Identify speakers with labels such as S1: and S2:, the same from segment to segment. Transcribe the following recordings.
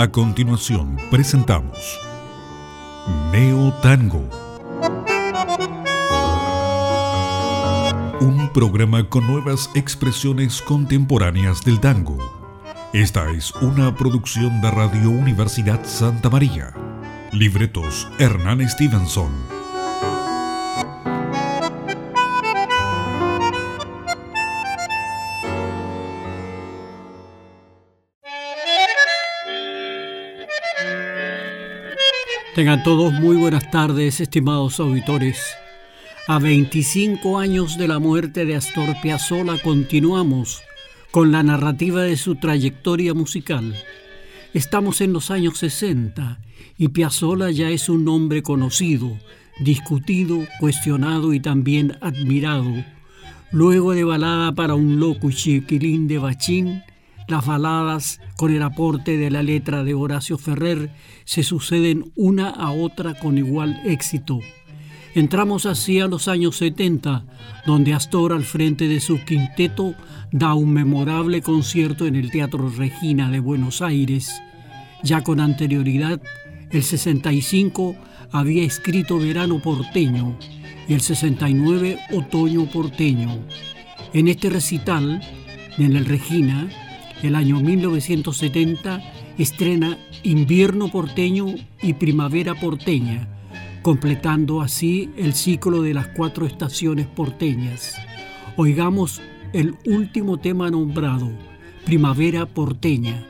S1: A continuación presentamos Neo Tango, un programa con nuevas expresiones contemporáneas del tango. Esta es una producción de Radio Universidad Santa María. Libretos Hernán Stevenson.
S2: Tengan todos muy buenas tardes, estimados auditores. A 25 años de la muerte de Astor Piazzolla continuamos con la narrativa de su trayectoria musical. Estamos en los años 60 y Piazzolla ya es un nombre conocido, discutido, cuestionado y también admirado. Luego de Balada para un loco y chiquilín de Bachín, las baladas con el aporte de la letra de Horacio Ferrer se suceden una a otra con igual éxito. Entramos así a los años 70, donde Astor, al frente de su quinteto, da un memorable concierto en el Teatro Regina de Buenos Aires. Ya con anterioridad, el 65 había escrito Verano porteño y el 69 Otoño porteño. En este recital, en el Regina, el año 1970, estrena Invierno porteño y Primavera porteña, completando así el ciclo de las 4 estaciones porteñas. Oigamos el último tema nombrado, Primavera porteña.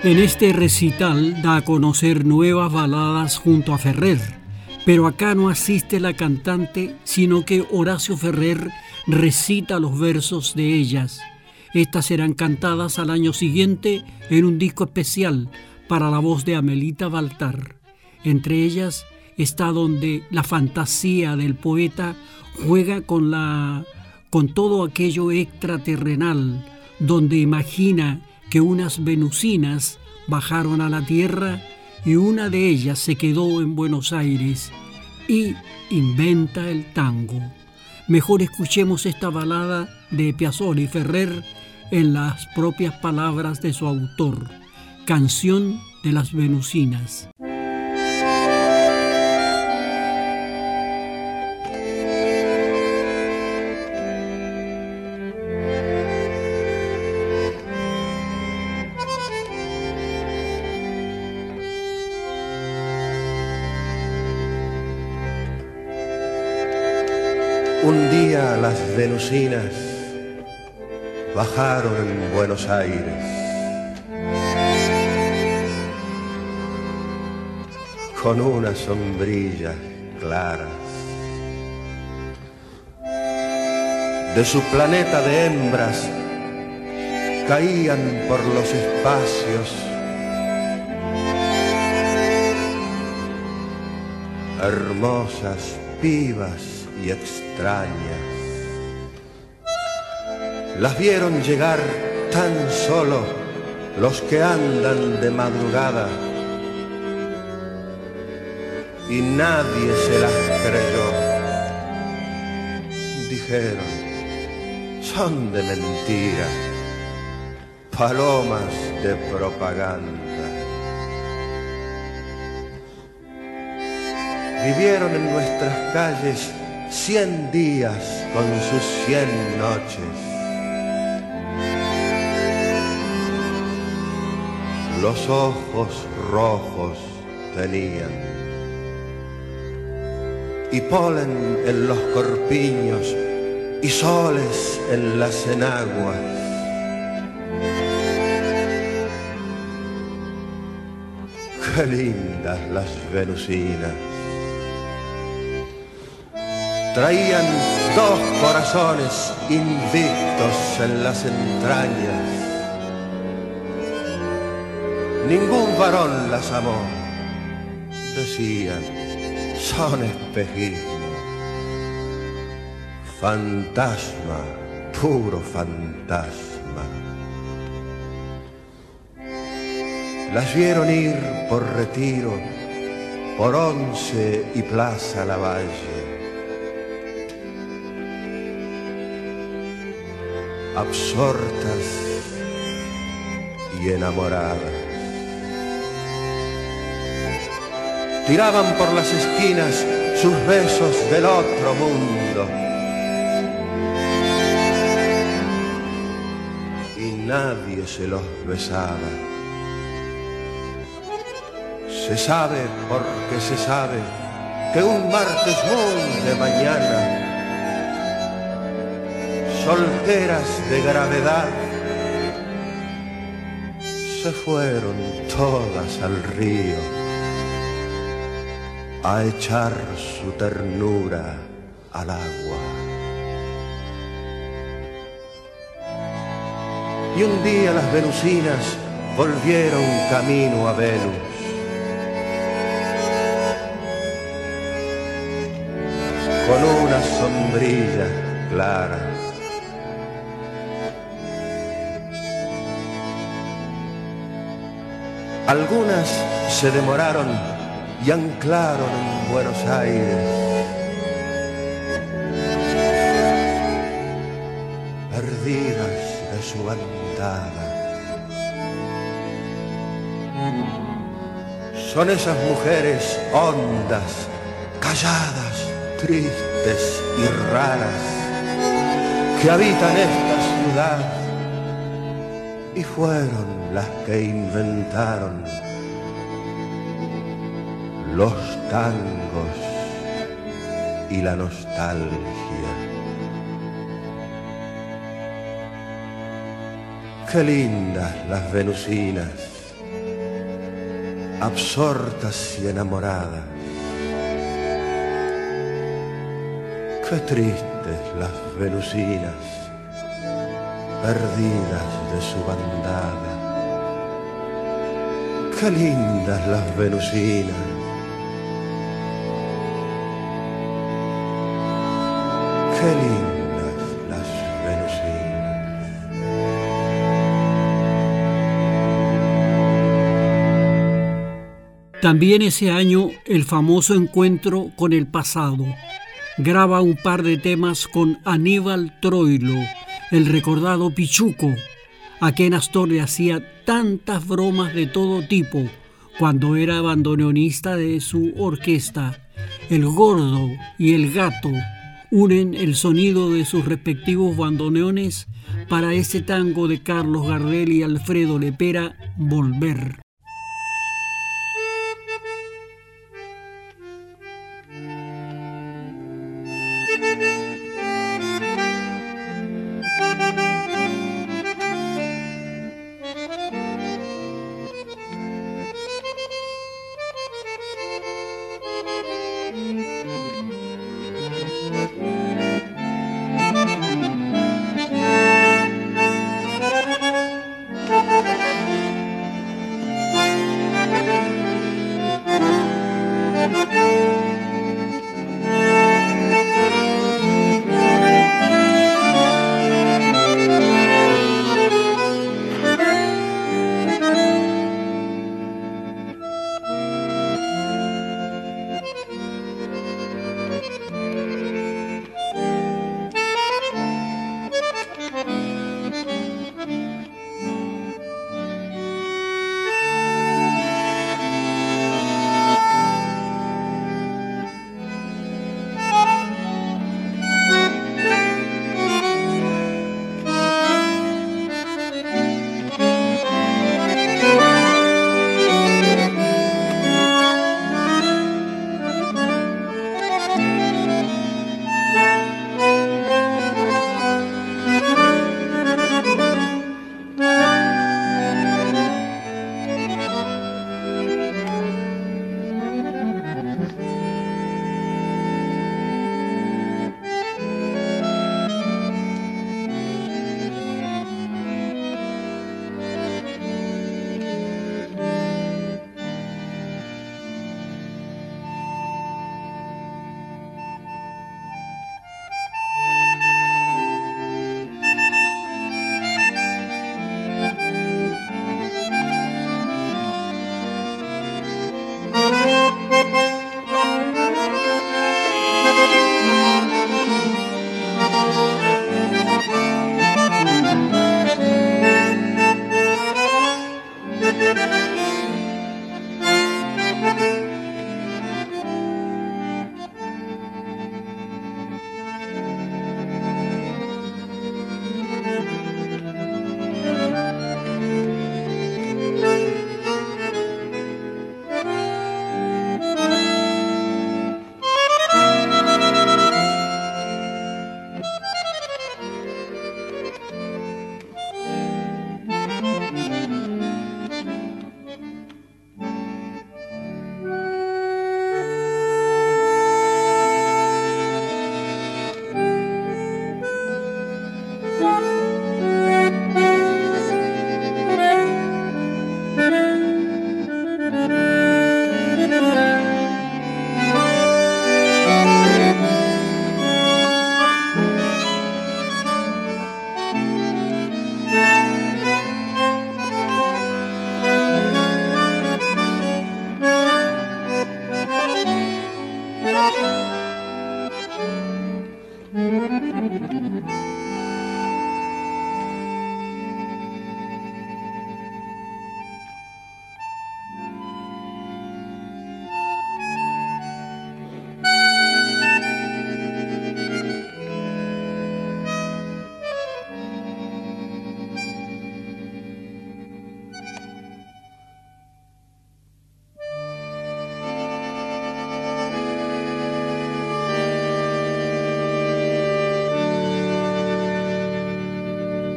S2: En este recital da a conocer nuevas baladas junto a Ferrer, pero acá no asiste la cantante, sino que Horacio Ferrer recita los versos de ellas. Estas serán cantadas al año siguiente en un disco especial para la voz de Amelita Baltar. Entre ellas está donde la fantasía del poeta juega con todo aquello extraterrenal, donde imagina que unas venusinas bajaron a la tierra y una de ellas se quedó en Buenos Aires y inventa el tango. Mejor escuchemos esta balada de Piazzolla y Ferrer en las propias palabras de su autor, Canción de las Venusinas.
S3: Un día las venusinas bajaron en Buenos Aires. Con unas sombrillas claras. De su planeta de hembras caían por los espacios hermosas pibas y extrañas. Las vieron llegar tan solo los que andan de madrugada y nadie se las creyó. Dijeron, son de mentira, palomas de propaganda. Vivieron en nuestras calles 100 días con sus 100 noches. Los ojos rojos tenían y polen en los corpiños y soles en las enaguas. Qué lindas las venusinas. Traían 2 corazones invictos en las entrañas. Ningún varón las amó. Decían, son espejismo. Fantasma, puro fantasma. Las vieron ir por Retiro, por Once y Plaza Lavalle. Absortas y enamoradas. Tiraban por las esquinas sus besos del otro mundo. Y nadie se los besaba. Se sabe porque se sabe que un martes muy de mañana, solteras de gravedad, se fueron todas al río a echar su ternura al agua. Y un día las venusinas volvieron camino a Venus. Con una sombrilla clara. Algunas se demoraron y anclaron en Buenos Aires. Perdidas de su bandada. Son esas mujeres hondas, calladas, tristes y raras, que habitan esta ciudad y fueron las que inventaron los tangos y la nostalgia. Qué lindas las venusinas, absortas y enamoradas. Qué tristes las venusinas, perdidas de su bandada. Qué lindas las venusinas. Qué lindas las venusinas.
S2: También ese año el famoso encuentro con el pasado. Graba un par de temas con Aníbal Troilo, el recordado Pichuco, a quien Astor le hacía tantas bromas de todo tipo cuando era bandoneonista de su orquesta. El Gordo y el Gato unen el sonido de sus respectivos bandoneones para ese tango de Carlos Gardel y Alfredo Lepera, Volver.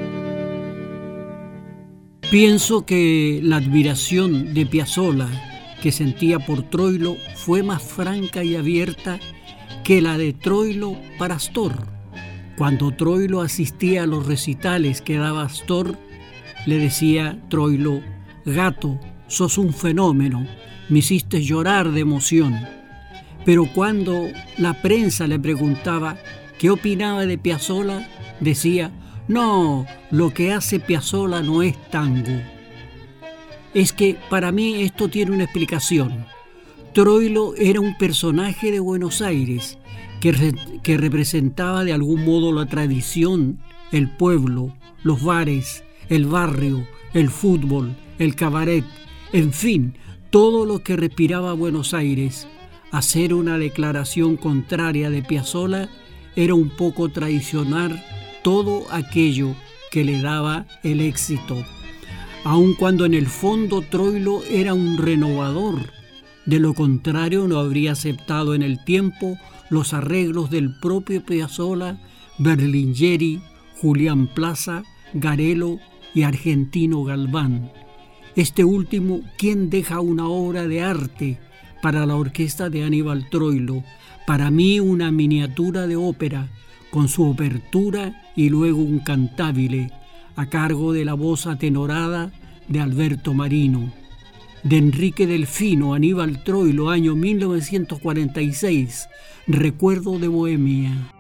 S2: Pienso que la admiración de Piazzolla que sentía por Troilo fue más franca y abierta que la de Troilo para Astor. Cuando Troilo asistía a los recitales que daba Astor, le decía Troilo: gato, sos un fenómeno, me hiciste llorar de emoción. Pero cuando la prensa le preguntaba qué opinaba de Piazzolla, decía: no, lo que hace Piazzolla no es tango. Es que para mí esto tiene una explicación. Troilo era un personaje de Buenos Aires que representaba de algún modo la tradición, el pueblo, los bares, el barrio, el fútbol, el cabaret, en fin, todo lo que respiraba Buenos Aires. Hacer una declaración contraria de Piazzolla era un poco traicionar todo aquello que le daba el éxito, aun cuando en el fondo Troilo era un renovador. De lo contrario, no habría aceptado en el tiempo los arreglos del propio Piazzolla, Berlingeri, Julián Plaza, Garello y Argentino Galván. Este último, quien deja una obra de arte para la orquesta de Aníbal Troilo, para mí una miniatura de ópera, con su obertura y luego un cantabile, a cargo de la voz atenorada de Alberto Marino. De Enrique Delfino, Aníbal Troilo, año 1946, Recuerdo de Bohemia.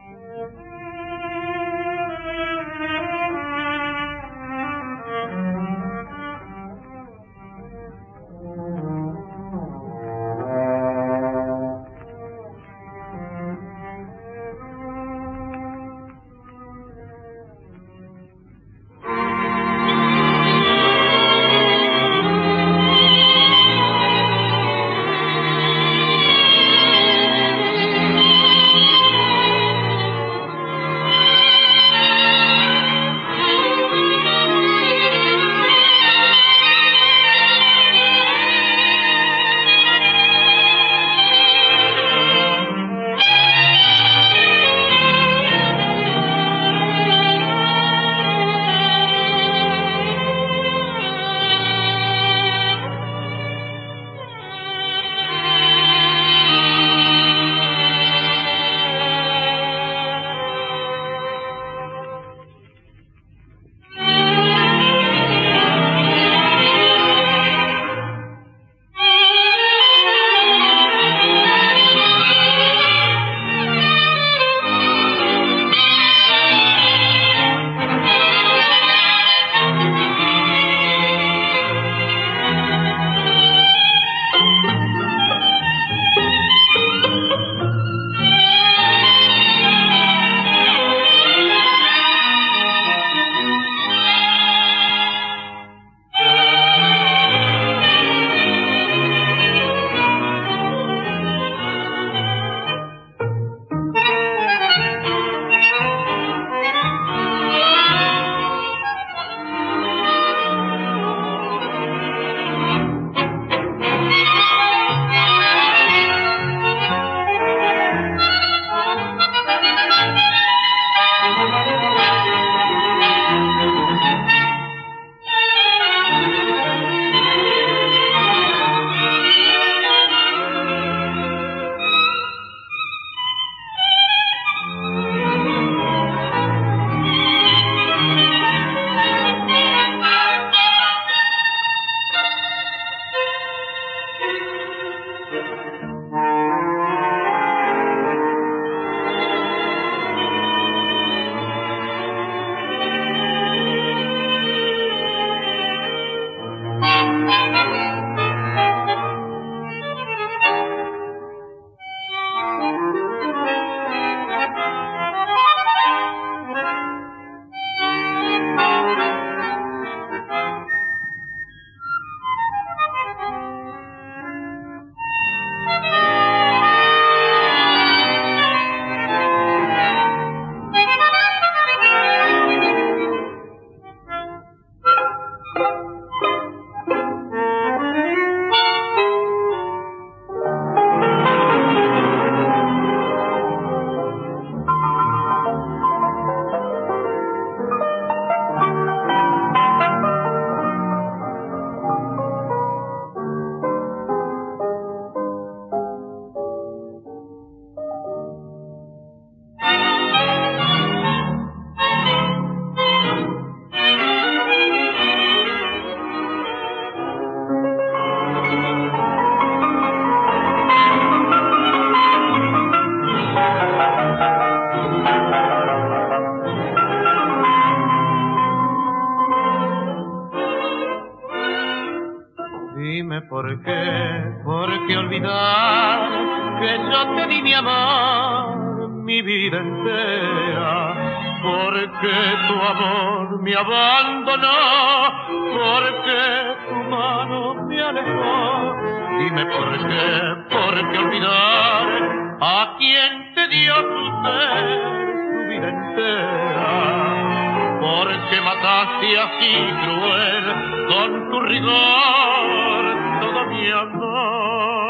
S4: Dime por qué olvidar que yo te di mi amor, mi vida entera. ¿Por qué tu amor me abandonó? ¿Por qué tu mano me alejó? Dime por qué olvidar a quien te dio tu ser, tu vida entera. ¿Por qué mataste así cruel con tu rigor todo mi amor?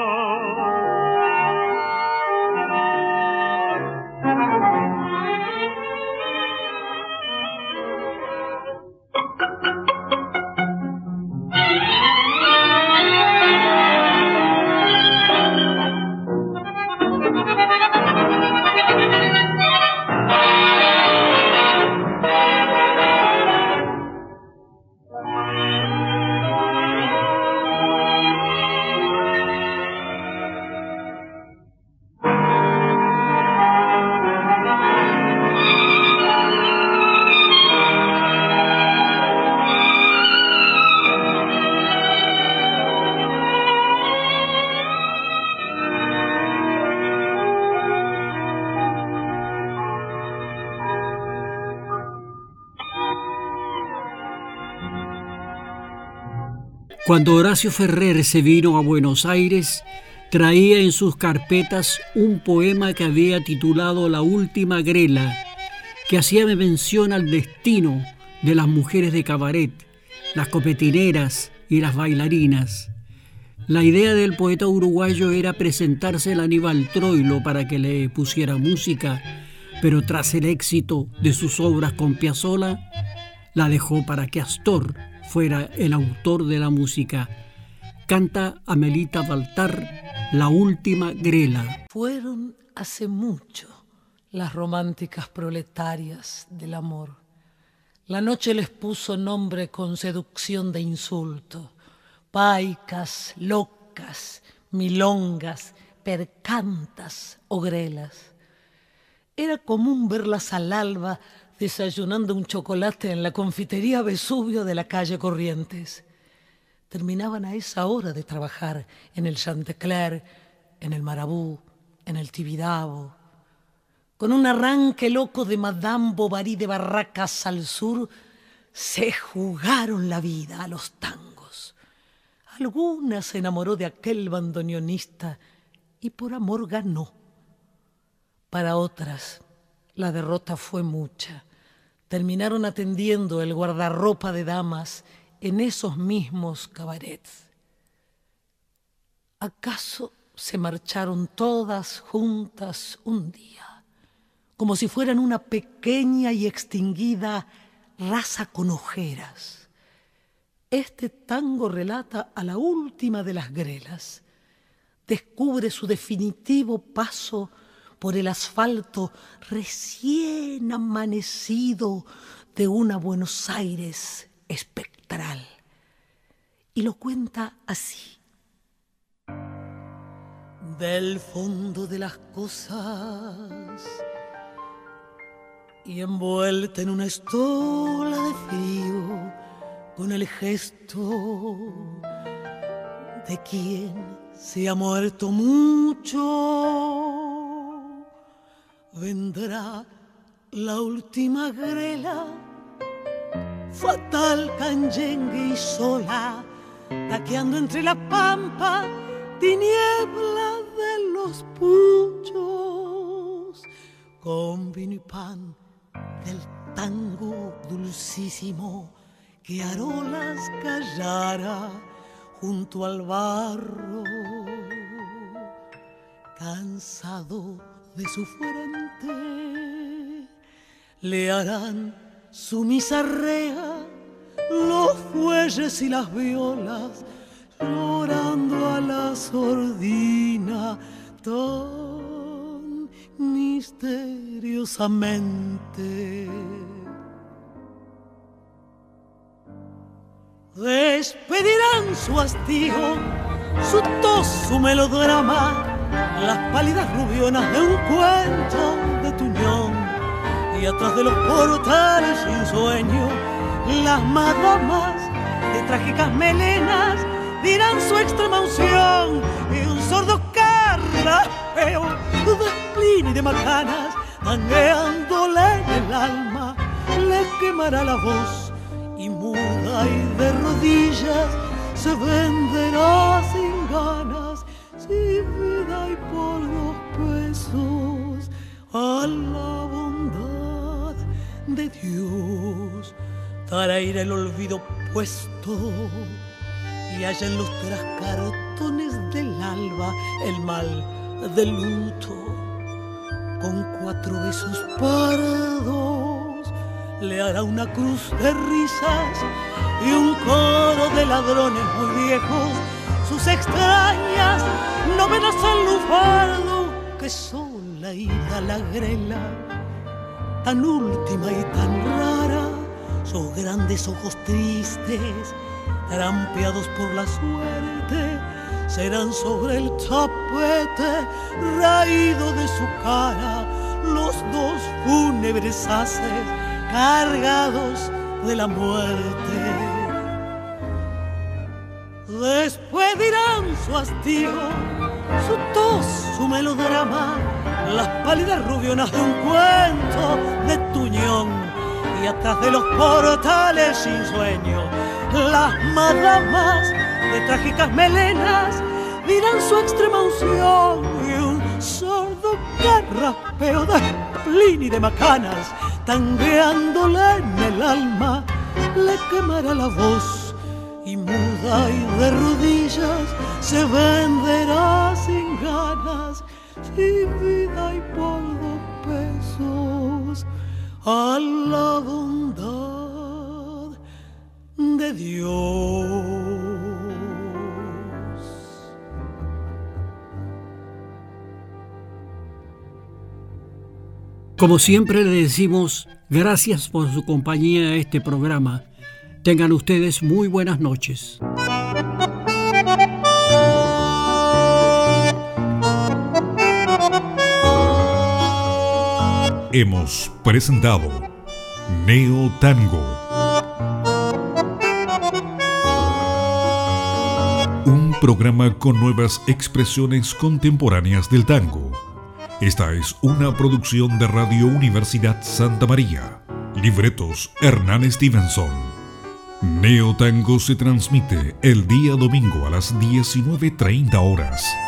S2: Cuando Horacio Ferrer se vino a Buenos Aires, traía en sus carpetas un poema que había titulado La Última Grela, que hacía mención al destino de las mujeres de cabaret, las copetineras y las bailarinas. La idea del poeta uruguayo era presentarse a Aníbal Troilo para que le pusiera música, pero tras el éxito de sus obras con Piazzolla, la dejó para que Astor fuera el autor de la música. Canta Amelita Baltar, La Última Grela.
S5: Fueron hace mucho las románticas proletarias del amor. La noche les puso nombre con seducción de insulto. Paicas, locas, milongas, percantas o grelas. Era común verlas al alba desayunando un chocolate en la confitería Vesubio de la calle Corrientes. Terminaban a esa hora de trabajar en el Chantecler, en el Marabú, en el Tibidabo. Con un arranque loco de Madame Bovary de Barracas al sur, se jugaron la vida a los tangos. Alguna se enamoró de aquel bandoneonista y por amor ganó. Para otras, la derrota fue mucha. Terminaron atendiendo el guardarropa de damas en esos mismos cabarets. ¿Acaso se marcharon todas juntas un día, como si fueran una pequeña y extinguida raza con ojeras? Este tango relata a la última de las grelas. Descubre su definitivo paso por el asfalto recién amanecido de una Buenos Aires espectral. Y lo cuenta así. Del fondo de las cosas y envuelta en una estola de frío, con el gesto de quien se ha muerto mucho, vendrá la última grela, fatal canyengue y sola, taqueando entre la pampa, tiniebla de los puchos, con vino y pan del tango dulcísimo que Arolas callara junto al barro, cansado de su frente, le harán su misarrea los fuelles y las violas, llorando a la sordina tan misteriosamente. Despedirán su hastío, su tos, su melodrama, las pálidas rubionas de un cuento de Tuñón, y atrás de los portales sin sueño, las madamas de trágicas melenas dirán su extrema unción, y un sordo carraspeo de spleen y de macanas, tangueándole en el alma, le quemará la voz, y muda y de rodillas se venderá sin ganas, sin vida y por 2 pesos, a la bondad de Dios. Tarairá el olvido puesto, y allá en los trascartones del alba el mal del luto, con 4 besos pardos le hará una cruz de risas y un coro de ladrones muy viejos, sus extrañas novenas al lufardo, que son la ida a la grela, tan última y tan rara, sus grandes ojos tristes, trampeados por la suerte, serán sobre el tapete raído de su cara los 2 fúnebres haces cargados de la muerte. Después dirán su hastío, su tos, su melodrama, las pálidas rubionas de un cuento de Tuñón, y atrás de los portales sin sueño las madamas de trágicas melenas dirán su extrema unción, y un sordo carraspeo de spleen y de macanas, tangueándole en el alma, le quemará la voz, y muda y de rodillas se venderá sin ganas, sin vida y por 2 pesos, a la bondad de Dios.
S2: Como siempre le decimos, gracias por su compañía a este programa. Tengan ustedes muy buenas noches.
S1: Hemos presentado Neo Tango, un programa con nuevas expresiones contemporáneas del tango. Esta es una producción de Radio Universidad Santa María. Libretos Hernán Stevenson. Neo Tango se transmite el día domingo a las 19:30 horas.